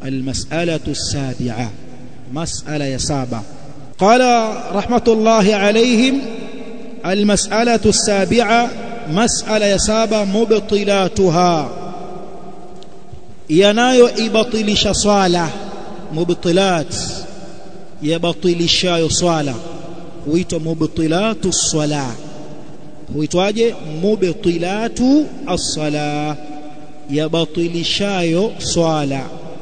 المسألة السابعة مسألة يسابة قال رحمة الله عليهم المسألة السابعة مسألة يسابة مبطلاتها ينايو إبطلش صالة مبطلات يبطلش صالة huitwa mubtilatu as-salah huitwaje mubtilatu as-salah yabatilishayo swala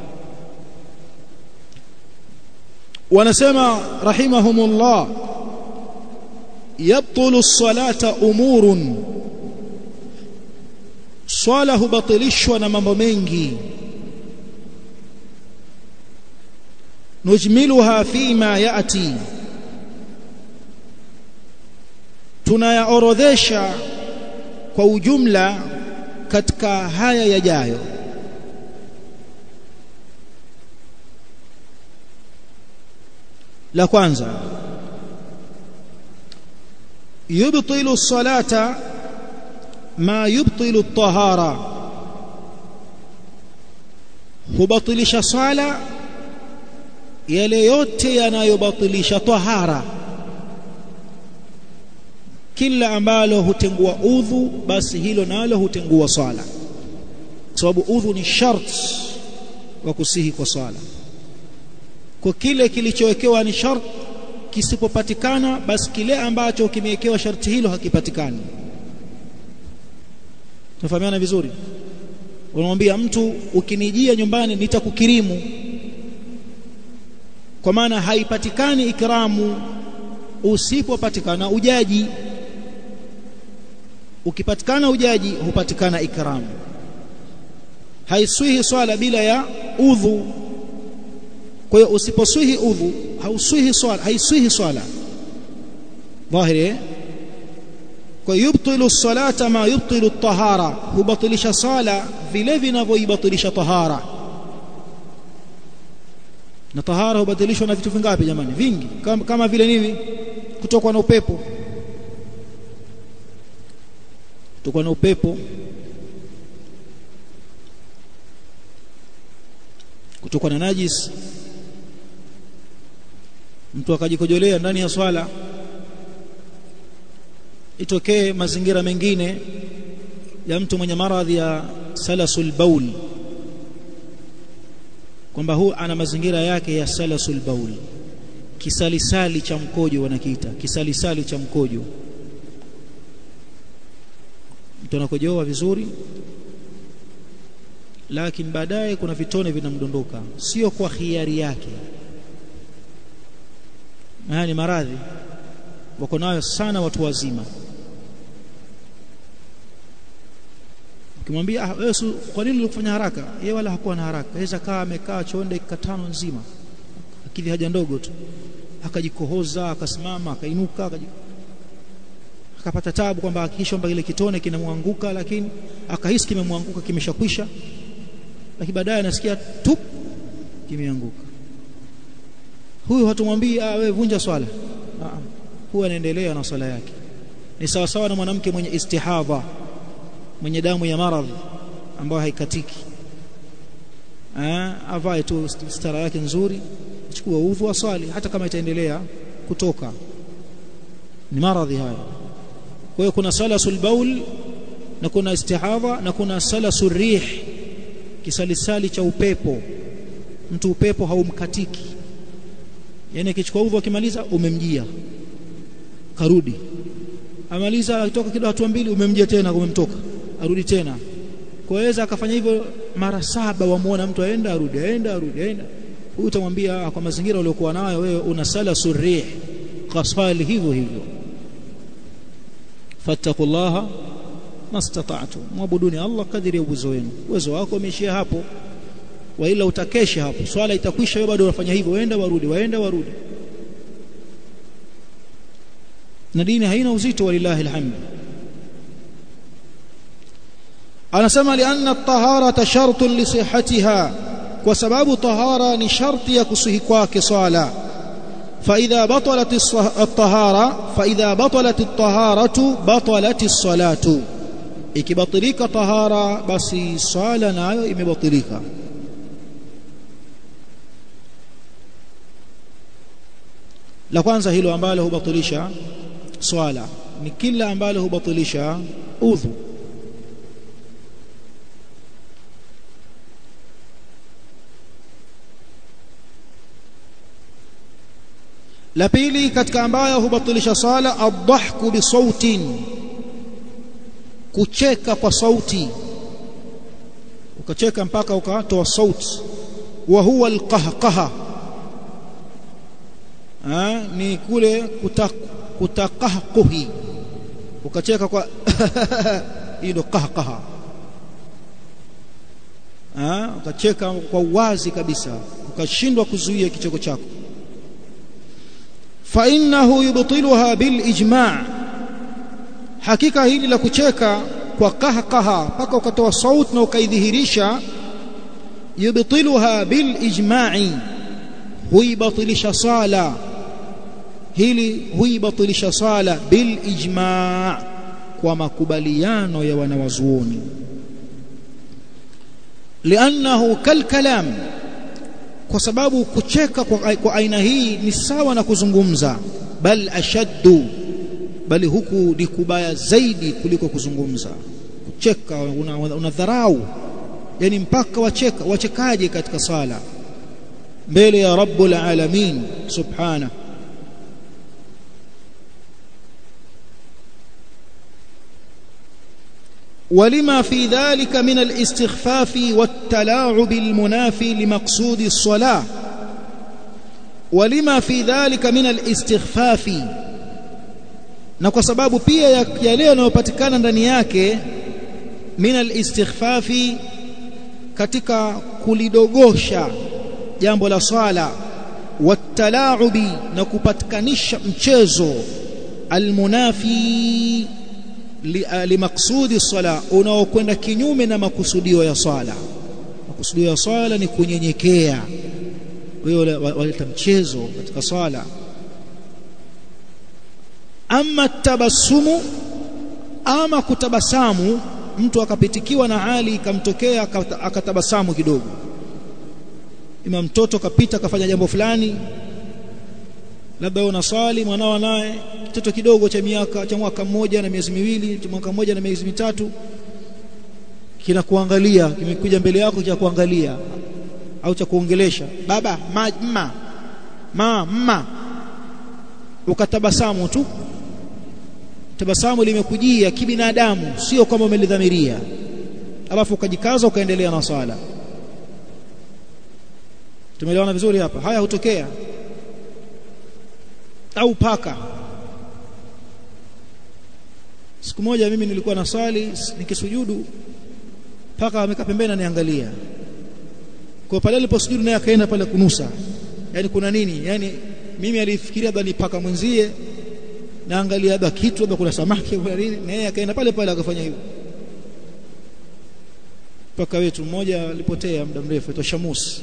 wanasema rahimahumullah yabtulu as-salata umurun swala hubatilishwa na mambo mengi nujmiluha fima yati tunayaorodhesha kwa ujumla katika haya yajayo la kwanza yubtilu as-salata ma yubtilu at-tahara hubatilisha sala yale yote yanayobatilisha tahara kila ambalo hutengua udhu basi hilo nalo hutengua swala sababu udhu ni sharti wa kusihi kwa swala kwa kile kilichowekewa ni sharti kisipopatikana basi kile ambacho kimewekewa sharti hilo hakipatikani tufahamiana vizuri unamwambia mtu ukinijia nyumbani nitakukirimu kwa maana haipatikani ikramu usipopatikana ujaji ukipatikana ujaji hupatikana ikramu haiswihi swala bila ya udhu kwa hiyo usiposwihi udhu hauswihi swala haiswihi swala dhahiri kwa yubtilu as-salata ma yubtilu at-tahara hubatilisha sala vile vinavyoibatilisha tahara na tahara hubatilishwa na vitu vingapi jamani vingi kama vile nini kutokwa na upepo kutokwa na upepo kutokwa na najis mtu akajikojolea ndani ya swala itokee mazingira mengine ya mtu mwenye maradhi ya salasul baul kwamba huu ana mazingira yake ya salasul baul kisalisali cha mkojo wanakiita kisalisali cha mkojo mtu anakojoa vizuri lakini baadaye kuna vitone vinamdondoka sio kwa khiari yake haya ni maradhi wako nayo sana watu wazima ukimwambia wewe kwa nini ulikufanya haraka yeye wala hakuwa na haraka yaweza kaa amekaa choonde dakika 5 nzima akili haja ndogo tu akajikohoza akasimama akainuka akapata taabu kwamba hakikisha kwamba ile kitone kinamwanguka lakini akahisi kimemwanguka kimeshakwisha lakini baadaye anasikia tup kimeanguka huyu hatumwambii wewe vunja swala huwa anaendelea na swala yake ni sawa sawa na mwanamke mwenye istihadha mwenye damu ya maradhi ambayo haikatiki avae tu stara yake nzuri chukua udhu wa swali hata kama itaendelea kutoka ni maradhi haya kwa hiyo kuna salasul baul na kuna istihadha na kuna salasul rih kisalisali cha upepo mtu upepo haumkatiki yani akichukua udhu akimaliza umemjia karudi amaliza akitoka kidogo hatua mbili umemjia tena umemtoka arudi tena kwaweza akafanya hivyo mara 7 wamuona mtu aenda arudi huyu utamwambia kwa mazingira uliokuwa nayo wewe una salasul rih qasfali hivyo fattaqullaha mastata'tu muabuduni Allah kadiri uwezo wenu uwezo wako umeishia hapo wa ila utakesha hapo swala itakwisha wewe bado unafanya hivyo waenda warudi na dini haina uzito walillahi alhamd anasema lianna at-tahara shartun li sihhatiha kwa sababu tahara ni sharti ya kusihi kwake swala فإذا بطلت الطهارة فإذا بطلت الطهارة بطلت الصلاة ikibatilika tahara basi swala nayo imebatilika La kwanza hilo ambalo hubatilisha swala ni kila ambalo hubatilisha udhu. La pili katika ambayo hubatilisha swala ad-dhahku bi sautin, kucheka kwa sauti, ukacheka mpaka ukatoa sauti. Wa huwa al-qahqaha, ni kule kutakahquhi, ukacheka kwa hilo qahqaha, ukacheka kwa wazi kabisa, ukashindwa kuzuia kicheko chako. Fa innahu yubtiluha bil ijma', hakika hili la kucheka kwa qahqaha mpaka ukatoa sauti na ukaidhihirisha, yubtiluha bil ijma'i, huibatilisha sala, hili huibatilisha sala bil ijma', kwa makubaliano ya wanawazuoni. Liannahu kal kalam, kwa sababu kucheka kwa aina hii ni sawa na kuzungumza. Bal ashaddu, bali huku ni kubaya zaidi kuliko kuzungumza. Kucheka unadharau, yani mpaka wachekaje katika sala mbele ya Rabbul Alamin subhanahu. ولما في ذلك من الاستخفاف والتلاعب المنافي لمقصود الصلاة. ولما في ذلك من الاستخفاف, na kwa sababu pia yale yanayopatikana ndani yake min alistikhfafi, katika kulidogosha jambo la swala, watalaubi, na kupatikanisha mchezo, almunafi limaksudi sala, unaokwenda kinyume na makusudio ya swala. Makusudio ya swala ni kunyenyekea, wewe waleta mchezo katika swala. Ama tabassumu, ama kutabasamu, mtu akapitikiwa na hali ikamtokea akatabasamu kidogo, ima mtoto kapita kafanya jambo fulani, labda unasali mwanao naye mtoto kidogo cha mwaka mmoja na miezi miwili, cha mwaka mmoja na miezi mitatu, kinakuangalia, kimekuja mbele yako cha kuangalia au cha kuongelesha, baba, mama, ukatabasamu tu. Tabasamu limekujia kibinadamu, sio kama umelidhamiria, alafu ukajikaza ukaendelea na sala. Tumeelewana vizuri hapa? Haya hutokea. Au paka, siku moja mimi nilikuwa nasali, nikisujudu paka amekaa pembeni ananiangalia. Kwa pale niliposujudu naye akaenda pale kunusa, yani kuna nini, yani mimi alifikiria labda ni paka mwenzie, naangalia labda kitu, labda kuna samaki kuna nini, naye akaenda pale pale akafanya hivyo. Paka wetu mmoja alipotea muda mrefu, aitwa Shamus.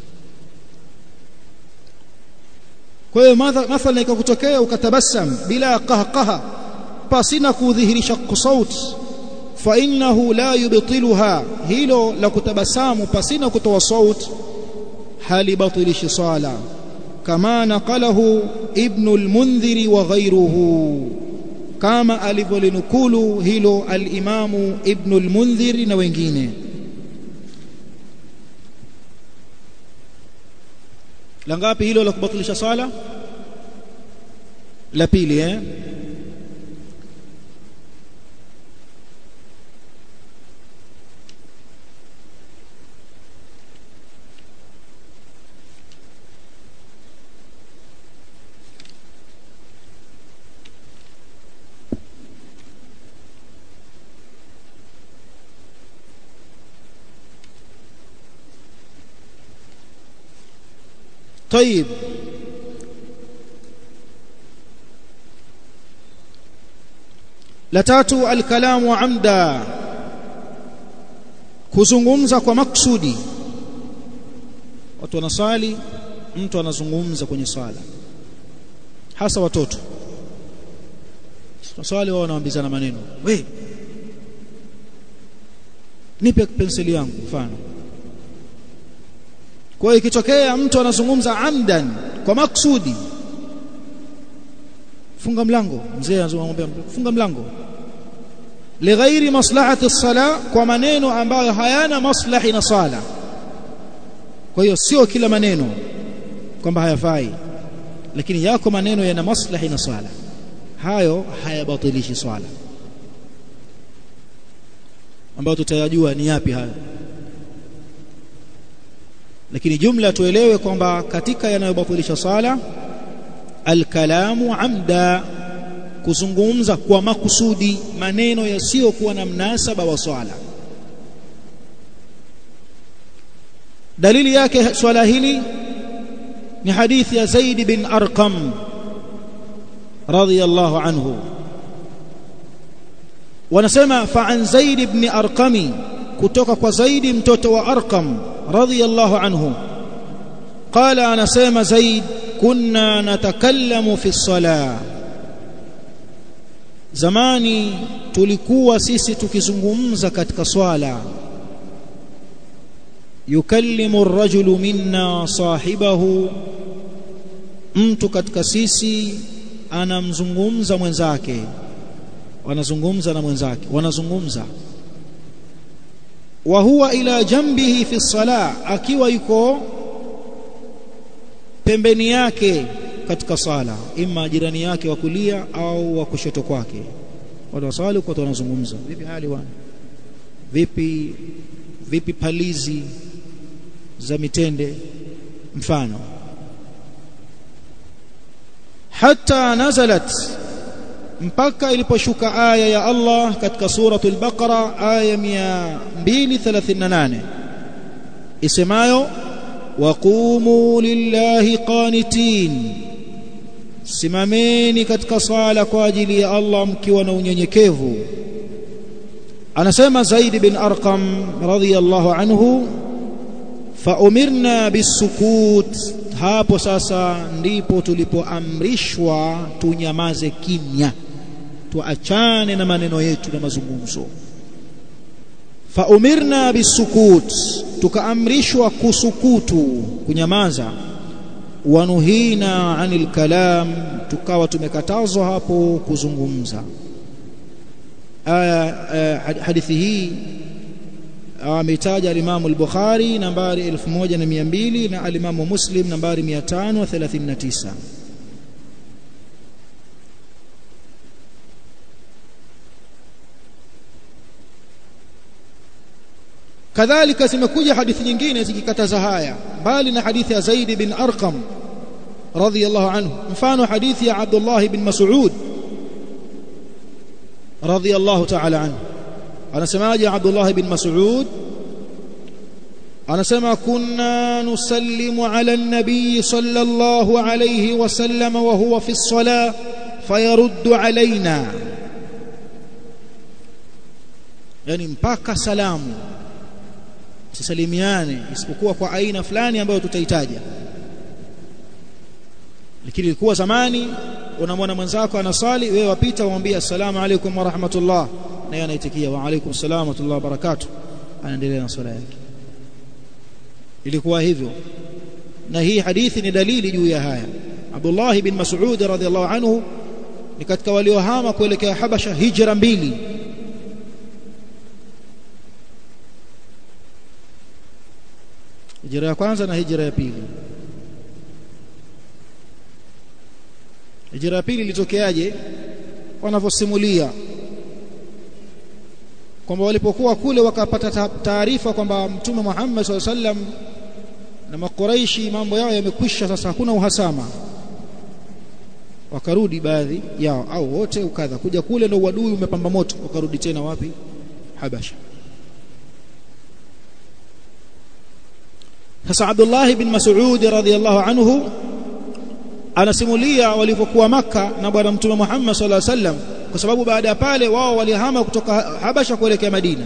Kwa hiyo mathalan ikakutokea ukatabasam bila qahqaha, pasina kudhihirisha sauti, fa innahu la yubtiluha, hilo la kutabasamu pasina kutoa sauti halibatilishi sala, kama naqalahu Ibn al-Mundhir wa ghayruhu, kama alivyolinukulu hilo al-Imamu Ibn al-Mundhir na wengine. La ngapi hilo la kubatilisha sala? La pili. طيب, la tatu alkalamu amda, kuzungumza kwa maksudi. Watu wanasali, mtu anazungumza kwenye swala, hasa watoto swali, wao wanaambizana maneno, we nipe penseli yangu mfano. Kwa hiyo ikitokea mtu anazungumza amdan, kwa maksudi, funga mlango. Mzee anamwambia funga mlango, lighairi maslahati as-sala, kwa maneno ambayo hayana maslahi na sala. Kwa hiyo sio kila maneno kwamba hayafai, lakini yako maneno yana maslahi na sala, hayo hayabatilishi swala, ambayo tutayajua ni yapi hayo. Lakini jumla tuelewe kwamba katika yanayobatilisha sala alkalamu amda, kuzungumza kwa makusudi maneno yasiyokuwa na mnasaba wa swala. Dalili yake swala hili ni hadithi ya Zaid bin Arqam radhiyallahu anhu. Wanasema fa an Zaid ibn Arqam, kutoka kwa Zaid mtoto wa Arqam radhiyallahu anhu, qala, anasema Zaid, kunna natakallamu fi as-salah, zamani tulikuwa sisi tukizungumza katika swala. Yukallimu ar-rajulu minna sahibahu, mtu katika sisi anamzungumza mwenzake, wanazungumza na mwenzake, wanazungumza. Wa huwa ila jambihi fi as-salah, akiwa yuko pembeni yake katika sala, ima jirani yake wa kulia au wa kushoto kwake. Watu wasali kwa wanazungumza, vipi hali wana, vipi palizi za mitende, mfano. Hatta nazalat, mpaka iliposhuka aya ya Allah katika suratul Baqara aya 238 isemayo waqumu lillahi qanitin, simameni katika sala kwa ajili ya Allah mkiwa na unyenyekevu. Anasema Zaid bin Arqam radhiyallahu anhu, fa umirna bisukut, hapo sasa ndipo tulipoamrishwa tunyamaze kimya, tuachane na maneno yetu na mazungumzo. Fa umirna bisukut, tukaamrishwa kusukutu, kunyamaza. Wa nuhina anil kalam, tukawa tumekatazwa hapo kuzungumza. Hadithi hii ametaja al-Imam al-Bukhari nambari 1200 na al-Imam Muslim nambari 539. Kadhalika zimekuja hadithi nyingine zikikataza haya, bali na hadithi ya Zaid bin Arqam radhiyallahu anhu, mfano hadithi ya Abdullah bin Mas'ud radhiyallahu ta'ala anhu. Anasemaje Abdullah bin Mas'ud? Anasema kunna nusallimu ala an-nabiy sallallahu alayhi wa sallam wa huwa fi as-salah fayaruddu alaina, yani mpaka salamu tusalimiane, isipokuwa kwa aina fulani ambayo tutaitaja. Lakini ilikuwa zamani unamwona mwenzako anasali, wewe wapita umwambie assalamu alaykum wa rahmatullah, na yeye anaitikia wa alaykum assalam wa rahmatullahi wa barakatuh, anaendelea na swala yake. Ilikuwa hivyo, na hii hadithi ni dalili juu ya haya. Abdullah bin Mas'ud radhiyallahu anhu ni katika waliohama kuelekea Habasha hijra 2. Hijra ya kwanza na hijra ya pili. Hijra ya pili ilitokeaje? Wanavyosimulia kwamba walipokuwa kule wakapata taarifa kwamba Mtume Muhammad sallallahu alaihi wasallam na Makuraishi mambo yao yamekwisha, sasa hakuna uhasama, wakarudi baadhi yao au wote ukadha, kuja kule ndio uadui umepamba moto, wakarudi tena wapi? Habasha. Sasa Abdullah bin Mas'ud radhiyallahu anhu anasimulia walipokuwa Makka na bwana Mtume Muhammad sallallahu alaihi wasallam, kwa sababu baada ya pale wao walihama kutoka Habasha kuelekea Madina.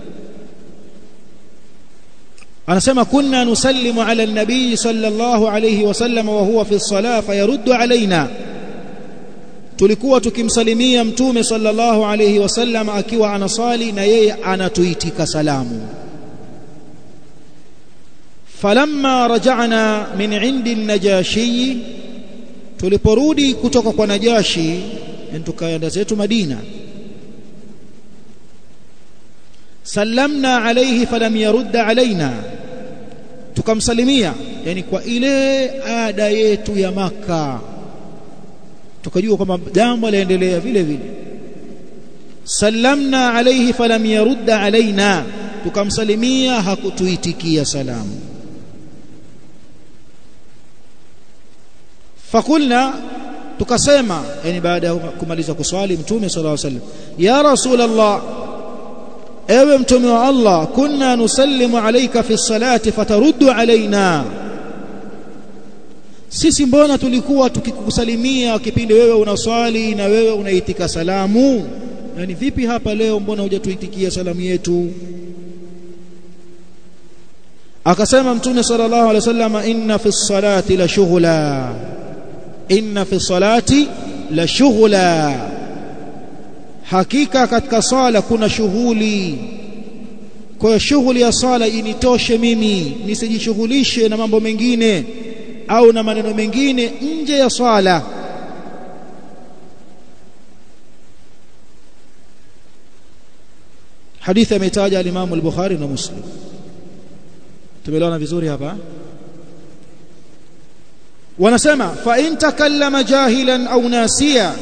Anasema kunna nusallimu ala an-nabiy sallallahu alayhi wasallam wa huwa fi as-salah fayaruddu alaina, tulikuwa tukimsalimia Mtume sallallahu alayhi wasallam akiwa anasali na yeye anatuitika salamu. Falamma raja'na min 'indi an-najashi, tuliporudi kutoka kwa Najashi tukaenda zetu Madina, sallamna alayhi falam yarudda alaina, tukamsalimia yani kwa ile ada yetu ya Maka, tukajua kwamba jambo laendelea vile vile. Sallamna alayhi falam yarudda alaina, tukamsalimia hakutuitikia salamu. Fakulna, tukasema yani baada ya kumaliza kuswali Mtume sallallahu alaihi wasallam, ya Rasulullah, ewe Mtume wa Allah, kunna nusallimu alayka fi salati fataruddu alaina, sisi mbona tulikuwa tukikusalimia kipindi wewe unaswali na wewe unaitika salamu, yani vipi hapa leo mbona hujatuitikia salamu yetu? Akasema Mtume sallallahu alaihi wasallam, inna fi salati la shughla, inna fi salati la shughla, hakika katika sala kuna shughuli. Kwa hiyo shughuli ya sala initoshe mimi, nisijishughulishe na mambo mengine au na maneno mengine nje ya sala. Hadithi ametaja al-Imam al-Bukhari na Muslim. Tumeelewana vizuri hapa? Wanasema fa in takallama jahilan au nasiya,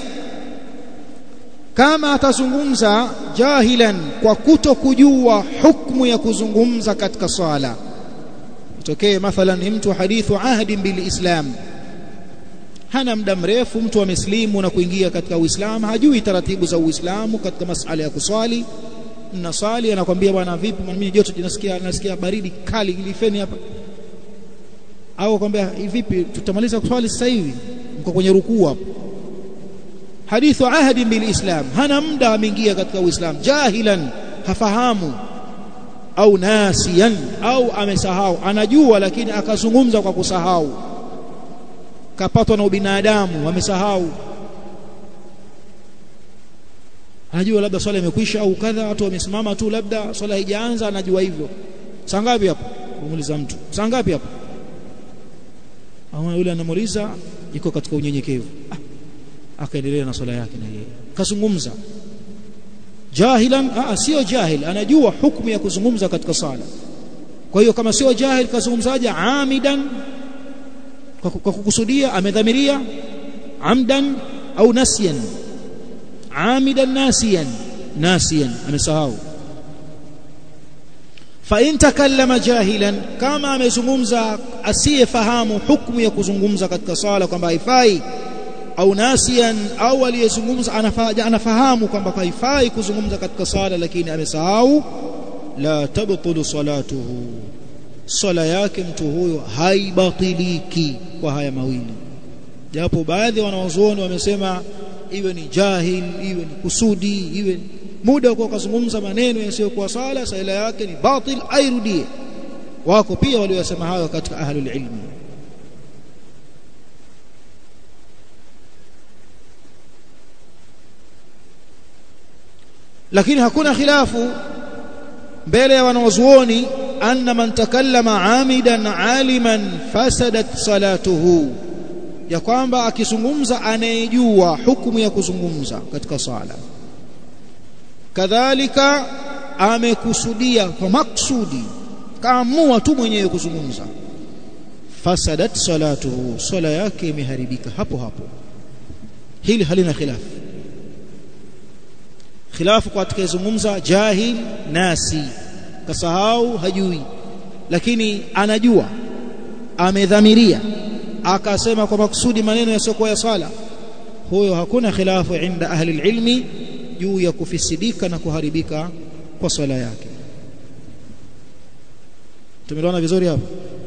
kama atazungumza jahilan, kwa kutokujua hukumu ya kuzungumza katika swala. Itokee mathalan ni mtu hadithu ahdi bil Islam, hana muda mrefu mtu ameslimu na kuingia katika Uislamu, hajui taratibu za Uislamu katika masuala ya kuswali. Nasali anakuambia bwana vipi, mimi joto nasikia baridi kali, ilifeni hapa. Au kwambia vipi tutamaliza kuswali sasa hivi, mko kwenye rukuu hapo. Hadithu ahdi bil Islam, hana muda ameingia katika Uislamu, jahilan, hafahamu, au nasiyan, au amesahau, anajua lakini akazungumza kwa kusahau, kapatwa na ubinadamu, amesahau, anajua labda swala imekwisha au kadha, watu wamesimama tu, labda swala haijaanza, anajua hivyo. Saa ngapi hapo? Umuuliza mtu saa ngapi hapo, au yule anamuuliza, yuko katika unyenyekevu, akaendelea na swala yake, na yeye kazungumza jahilan. Sio jahil, anajua hukumu ya kuzungumza katika sala. Kwa hiyo kama sio jahil, kazungumzaje? Amidan, kwa kukusudia, amedhamiria, amdan au nasiyan. Amidan nasiyan, amesahau. Fa in takallama jahilan, kama amezungumza asiyefahamu hukumu ya kuzungumza katika sala kwamba haifai, au nasiyan, au aliyezungumza anafahamu kwamba haifai kuzungumza katika sala lakini amesahau, la tabtulu salatuhu, sala yake mtu huyo haibatiliki kwa haya mawili. Japo baadhi ya wanawazuoni wamesema iwe ni jahil, iwe ni kusudi, iwe muda kwa kuzungumza maneno yasiyokuwa sala, sala yake ni batil, airudie. Wako pia waliosema hayo katika ahlul ilmi. Lakini hakuna khilafu mbele ya wanawazuoni anna man takallama amidan aliman fasadat salatuhu, ya kwamba akizungumza anayejua hukumu ya kuzungumza katika sala, kadhalika amekusudia kwa maksudi, kaamua tu mwenyewe kuzungumza, fasadat salatuhu, sala yake imeharibika hapo hapo. Hili halina khilafu. Khilafu kwa atakayezungumza jahil, nasi, kasahau, hajui, lakini anajua, amedhamiria, akasema kwa maksudi maneno yasiyokuwa ya sala, huyo hakuna khilafu inda ahli ilmi juu ya kufisidika na kuharibika kwa sala yake. Tumeelewana vizuri hapo?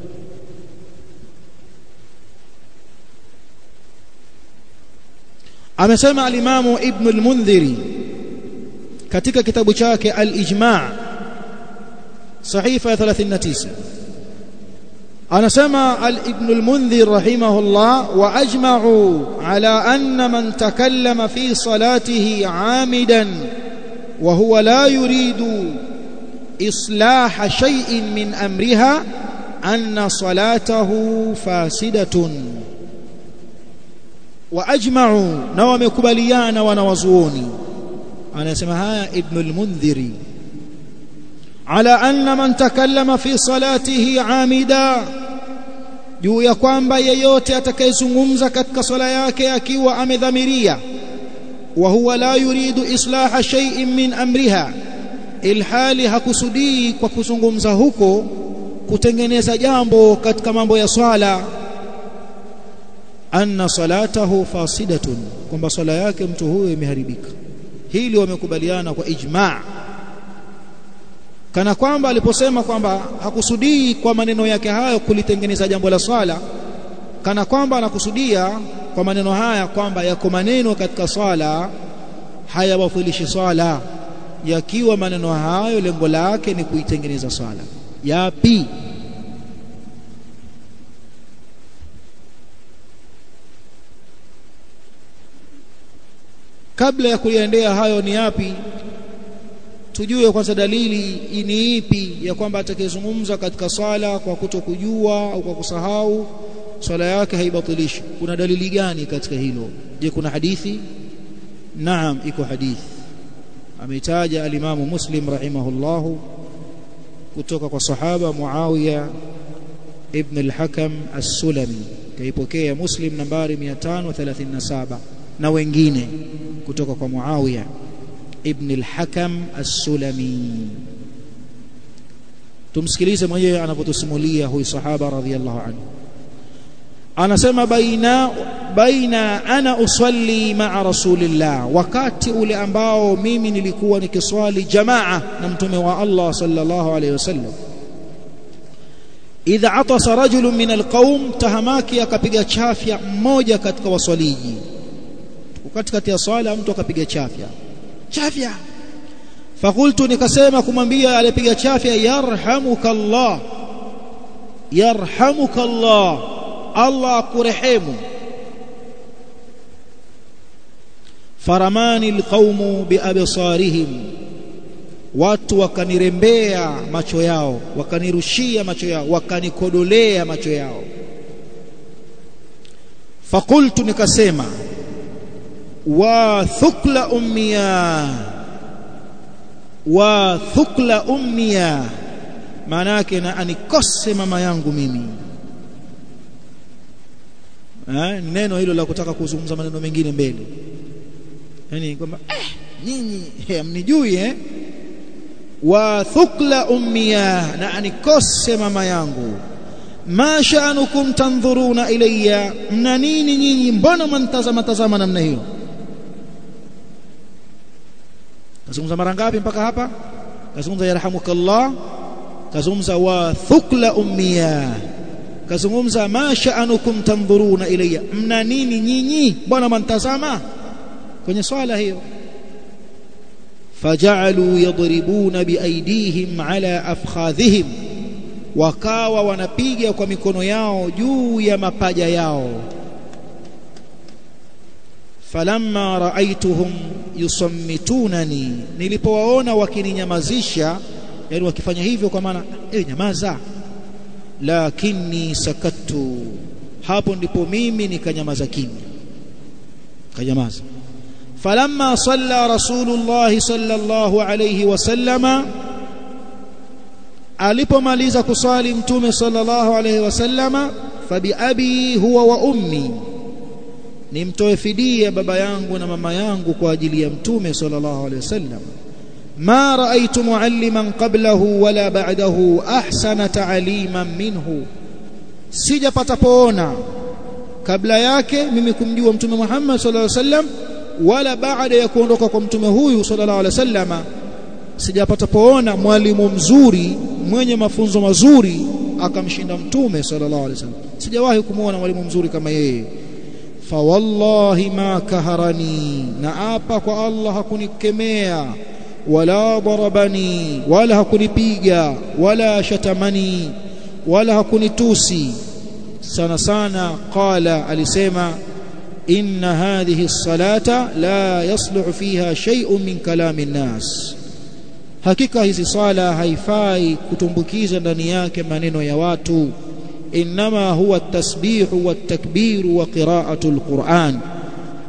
Amesema al-Imamu Ibn al-Mundhiri katika kitabu chake al-Ijma' sahifa ya 39, anasema Ibn al-Mundhir rahimahullah, wa ajma'u ala anna man takallama fi salatihi 'amidan wa huwa la yuridu islaha shay'in min amriha anna salatahu fasidatun. wa ajma'u na wamekubaliana wanawazuoni anasema haya Ibn al-Mundhiri ala anna man takallama fi salatihi amida juu ya kwamba yeyote atakayezungumza katika swala yake akiwa amedhamiria wa huwa la yuridu islaha shay'in min amriha ilhali hakusudii kwa kuzungumza huko kutengeneza jambo katika mambo ya swala anna salatahu fasidatun kwamba swala yake mtu huyo imeharibika hili wamekubaliana kwa ijma' kana kwamba aliposema kwamba hakusudii kwa maneno yake hayo kulitengeneza jambo la swala kana kwamba anakusudia kwa maneno haya kwamba yako maneno katika swala hayawafilishi swala yakiwa maneno hayo lengo lake ni kuitengeneza swala yapi kabla ya kuiendea hayo ni yapi tujue kwanza dalili ni ipi ya kwamba atakayezungumza katika swala kwa kutokujua au kwa kusahau swala yake haibatilishi kuna dalili gani katika hilo je kuna hadithi naam iko hadithi ameitaja al-Imam Muslim rahimahullahu kutoka kwa sahaba Muawiya ibn al-Hakam as-Sulami kaipokea Muslim nambari 537 na wengine kutoka kwa Muawiya ibn al-Hakam as-Sulami tumsikilize mwenyewe anapotusimulia huyu sahaba radhiyallahu anhu anasema baina ana usalli ma'a rasulillah wakati ule ambao mimi nilikuwa nikiswali jamaa na mtume wa Allah sallallahu alayhi wasallam idha atasa rajulun min alqaum tahamaki akapiga chafya mmoja katika waswaliji wakati ya swala mtu akapiga chafya fakultu nikasema kumwambia alipiga chafya yarhamukallah Allah akurehemu faramani alqaumu biabsarihim watu wakanirembea macho yao wakanirushia macho yao wakanikodolea macho yao fakultu nikasema wa thukla ummiya maana yake na anikose mama yangu mimi neno hilo la kutaka kuzungumza maneno mengine mbele yani kwamba nyinyi mnijui wa thukla ummiya na anikose mama yangu ma sha'anukum tanzuruna ilayya mna nini nyinyi mbona mnatazama namna hiyo kazungumza mara ngapi mpaka hapa kazungumza yarhamukallah kazungumza wa thukla ummiya kazungumza ma sha'anukum tanzuruna ilayya mna nini nyinyi mbona mnatazama kwenye swala hiyo faja'alu yadribuna biaydihim ala afkhadhihim wakawa wanapiga kwa mikono yao juu ya mapaja yao falamma ra'aytuhum yusammitunani nilipowaona wakininyamazisha yani wakifanya hivyo kwa maana nyamaza lakini sakattu hapo ndipo mimi nikanyamaza kimya kanyamaza falamma salla rasulullah sallallahu alayhi wasallama alipomaliza kusali mtume sallallahu alayhi wasallama fabi abi huwa wa ummi nimtoe fidia baba yangu na mama yangu kwa ajili ya mtume sallallahu alayhi wasallam ma raaitu mualliman qablahu wala ba'dahu ahsana ta'liman minhu sijapata poona kabla yake mimi kumjua mtume Muhammad sallallahu alayhi wasallam wala baada ya kuondoka kwa mtume huyu sallallahu alayhi wasallam sijapata poona mwalimu mzuri mwenye mafunzo mazuri akamshinda mtume sallallahu alayhi wasallam sijawahi kumuona mwalimu mzuri kama yeye fa wallahi ma kaharani na apa kwa Allah hakunikemea wala darabani wala hakunipiga wala shatamani wala hakunitusi sana qala alisema inna hadhihi as-salata la yasluhu fiha shay'un min kalami an-nas hakika hizi sala haifai kutumbukiza ndani yake maneno ya watu inma huwa at-tasbih wa at-takbir wa qira'atu al-Qur'an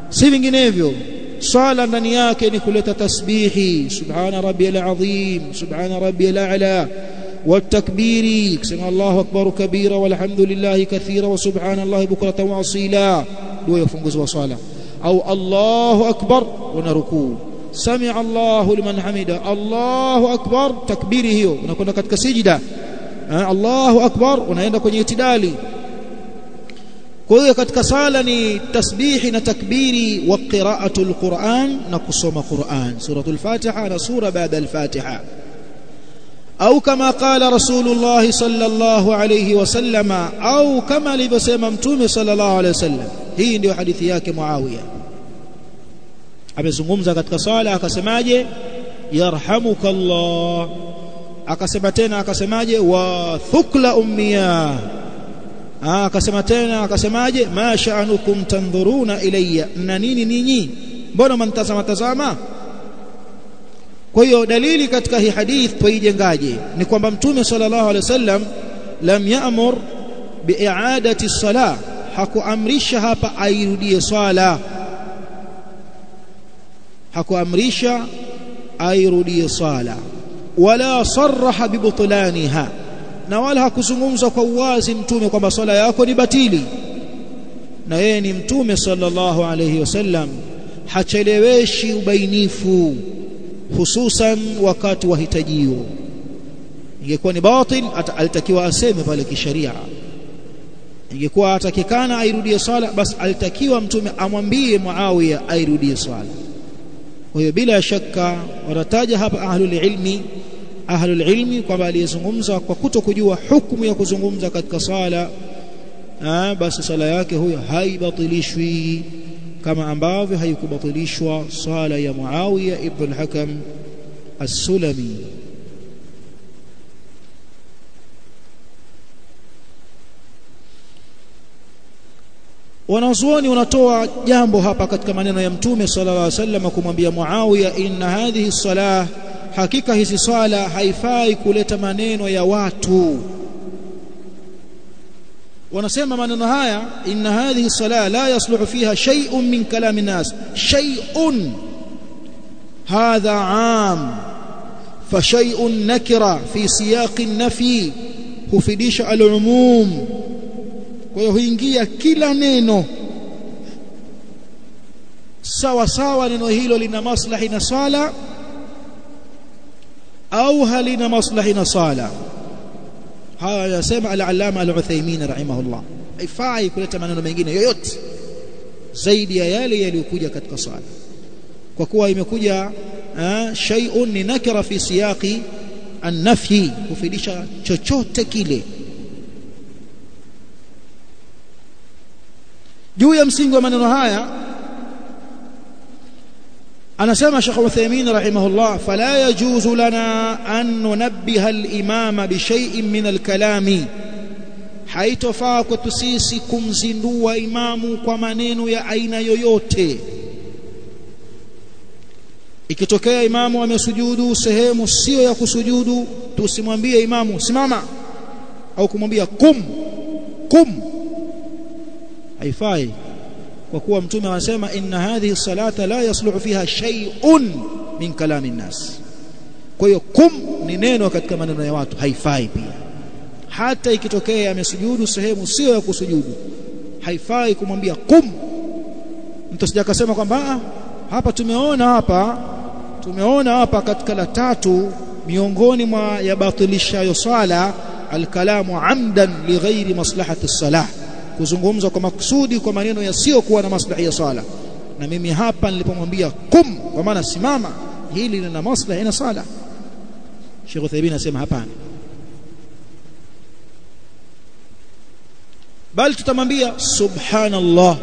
si vinginevyo. Swala ndani yake ni kuleta tasbihi, subhana rabbiyal azim, subhana rabbiyal a'la, والتكبير كسمع الله أكبر كبيرا والحمد لله كثيرا وسبحان الله بكرة وأصيلا دو يفنجز وصالة، أو الله أكبر ونركوع، سمع الله لمن حمده، الله أكبر تكبيره ونكون كتك سجدة، الله أكبر ونعند كن يتدالي. كوي كتك صالني تسبيح نتكبيري وقراءة القرآن نقصم قرآن، سورة الفاتحة سورة بعد الفاتحة، أو كما قال رسول الله صلى الله عليه وسلم، أو كما لبسم متوم صلى الله عليه وسلم. hii ndio hadithi yake Muawiya. Amezungumza katika sala akasemaje, yarhamuka Allah, akasema tena akasemaje, wa thukla ummiya, akasema tena akasemaje, ma sha'anukum tanzuruna ilayya, na nini ninyi mbona mnatazama tazama. Kwa hiyo dalili katika hii hadith tuijengaje ni kwamba Mtume sallallahu alaihi wasallam lam ya'mur bi'i'adati as-salah, hakuamrisha hapa airudie swala, hakuamrisha airudie swala, wala sarraha bibutlaniha, na wala hakuzungumza kwa uwazi Mtume kwamba swala yako ni batili. Na yeye ni Mtume sallallahu alaihi wasallam, hacheleweshi ubainifu, hususan wakati wa hitajio. Ingekuwa ni batil alitakiwa aseme pale kisheria, ingekuwa atakikana airudie swala, basi alitakiwa Mtume amwambie Muawiya airudie swala. Kwa hiyo bila shaka wanataja hapa ahlul ilmi kwamba aliyezungumza kwa kutokujua hukumu ya kuzungumza katika swala, basi swala yake huyo haibatilishwi kama ambavyo haikubatilishwa swala ya Muawiya ibn al-Hakam as-Sulami. Wanazuoni wanatoa jambo hapa katika maneno ya Mtume sallallahu alaihi wasallam kumwambia Muawiya, inna hadhihi salah, hakika hizi swala haifai kuleta maneno ya watu. wanasema maneno haya, inna hadhihi salah la yasluhu fiha shay'un min kalami nas, shay'un hadha 'am fa shay'un nakira fi siyaq an-nafi hufidisha al-umum. Kwa hiyo huingia kila neno sawa sawa, neno hilo lina maslahi na sala au halina maslahi na sala. Haya yasema al-Allama al-Uthaymeen rahimahullah, haifai kuleta maneno mengine yoyote zaidi ya yale yaliyokuja katika sala, kwa kuwa imekuja shay'un ni nakira fi siyaqi an-nafyi, kufidisha chochote kile. Juu ya msingi wa maneno haya anasema Sheikh Uthaymeen rahimahullah, fala yajuzu lana an nunabbiha al-imama bi shay'in min al-kalami, haitofaa kwetu sisi kumzindua imamu kwa maneno ya aina yoyote. Ikitokea imamu amesujudu sehemu sio ya kusujudu, tusimwambie imamu simama au kumwambia kum, haifai, kwa kuwa Mtume anasema inna hadhihi salata la yasluhu fiha shay'un min kalami nnas. Kwa hiyo kum ni neno katika maneno ya watu, haifai pia. Hata ikitokea amesujudu sehemu sio ya kusujudu, haifai kumwambia kum. Mtu sija akasema kwamba hapa tumeona hapa katika la tatu miongoni mwa yabatilishayo swala alkalamu amdan lighairi maslahati as-salah, kuzungumza kwa makusudi kwa maneno yasiyokuwa na maslahi ya sala. Na mimi hapa nilipomwambia kum, kwa maana simama, hili lina maslahi na sala. Sheikh Uthaymeen anasema hapana, bali tutamwambia subhanallah,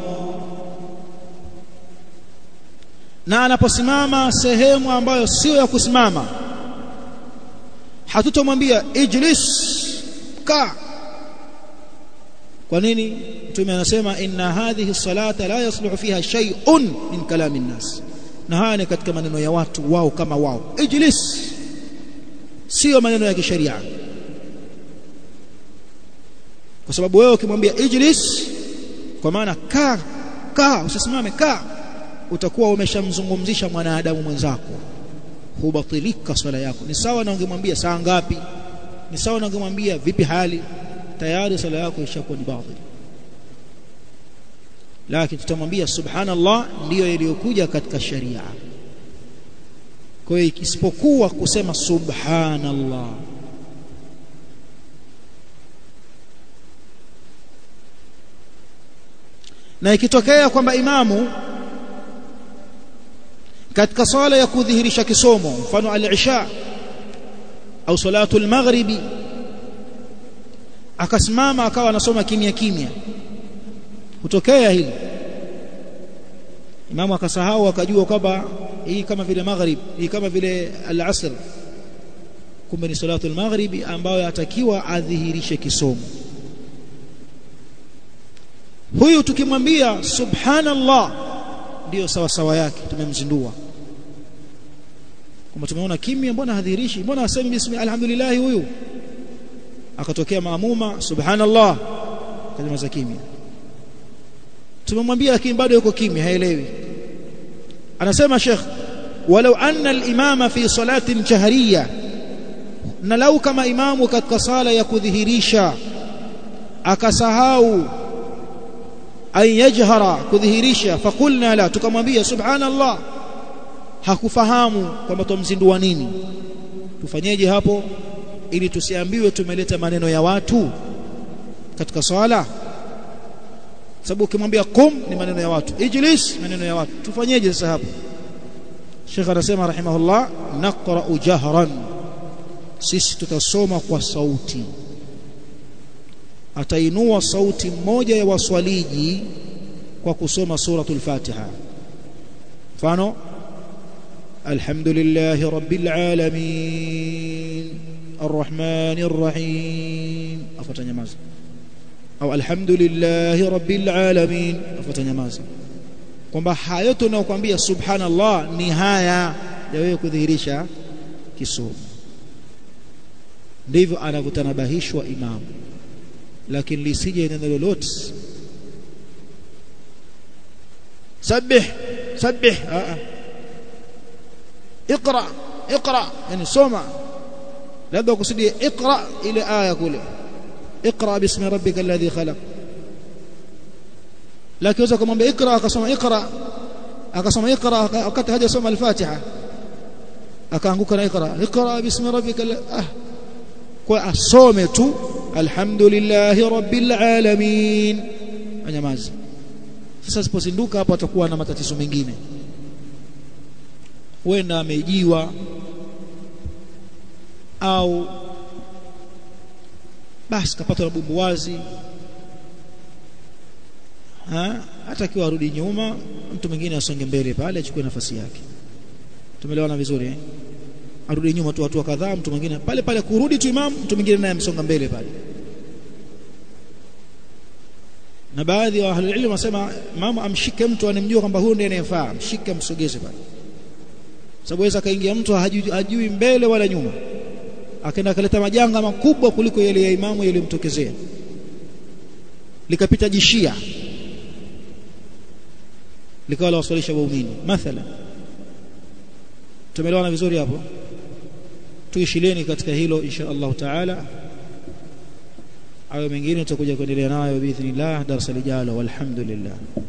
na anaposimama sehemu ambayo sio ya kusimama hatutomwambia ijlis, ka. Kwa nini? Mtume anasema inna hadhihi salata la yasluhu fiha shay'un min kalami nnas, na haya ni katika maneno ya watu wao kama wao. Ijlis sio maneno ya kisheria, kwa sababu wewe ukimwambia ijlis kwa maana ka usisimame, ka utakuwa umeshamzungumzisha mwanadamu mwenzako, hubatilika swala yako. Ni sawa na ungemwambia saa ngapi, ni sawa na ungemwambia vipi hali, tayari swala yako ishakuwa ni batili. Lakini tutamwambia subhanallah ndiyo iliyokuja katika sharia. Kwa hiyo isipokuwa kusema subhanallah. Na ikitokea kwamba imamu katika swala ya kudhihirisha kisomo, mfano al-isha au salatu al-maghribi, akasimama akawa anasoma kimya kimya, kutokea hili imamu akasahau, akajua kwamba hii kama vile maghrib, hii kama vile al-asr, kumbe ni salatu al-maghribi ambayo atakiwa adhihirishe kisomo. Huyu tukimwambia subhanallah ndio sawa sawa yake, tumemzindua. Kama tumeona kimya, mbona hadhirishi, mbona asemi bismi alhamdulillah, huyu akatokea maamuma subhanallah kalima za kimya. Tumemwambia lakini bado yuko kimya, haelewi. Anasema Sheikh, walau anna al-imama fi salatin jahriyya, na lau kama imamu katika sala ya kudhihirisha akasahau an yajhara, kudhihirisha, fakulna la, tukamwambia subhanallah, hakufahamu kwamba tumzindua nini. Tufanyeje hapo ili tusiambiwe tumeleta maneno ya watu katika swala? Sababu ukimwambia qum ni maneno ya watu, ijlis maneno ya watu. Tufanyeje sasa hapo? Sheikh anasema rahimahullah, naqra'u jahran, sisi tutasoma kwa sauti. Atainua sauti mmoja ya waswaliji kwa kusoma suratul Fatiha. Mfano, alhamdulillahi rabbil alamin arrahmanir rahim, afuata nyamaza. Au alhamdulillahi rabbil alamin, afuata nyamaza. Kwamba hayo tunayokuambia subhanallah ni haya ya wewe kudhihirisha kisomo. Ndivyo anavyotanabahishwa imamu, lakini lisije neno lolote sabbih sabbih, iqra iqra, yani soma, labda kusudia iqra ile aya kule, iqra bismi rabbikal ladhi khalaq. Lakini uza kumwambia iqra, akasoma iqra, akasoma iqra wakati hajasoma al-Fatiha, akaanguka na iqra, iqra bismi rabbikal, kwa asome tu alhamdulillahi rabbil alamin, anyamazi. Sasa sipozinduka hapo atakuwa na matatizo mengine, huenda amejiwa au basi kapata bumbuwazi, hata akiwa arudi nyuma, mtu mwingine asonge mbele pale achukue nafasi yake. Tumeelewana vizuri eh? Arudi nyuma tu watu kadhaa, mtu mwingine pale pale, kurudi tu imam, mtu mwingine naye amsonga mbele pale. Na baadhi ya ahli ilmu wasema mama amshike mtu anemjua kwamba huyo ndiye anayefaa, amshike msogeze pale. Sababu weza kaingia mtu hajui mbele wala nyuma, akaenda kaleta majanga makubwa kuliko yale ya imamu yaliyomtokezea, likapita jishia likawa la waswalisha waumini mathalan. Tumeelewana vizuri hapo? Tuishileni katika hilo insha Allah taala. Hayo mengine tutakuja kuendelea nayo biidhnillah darasa lijalo. Walhamdulillah.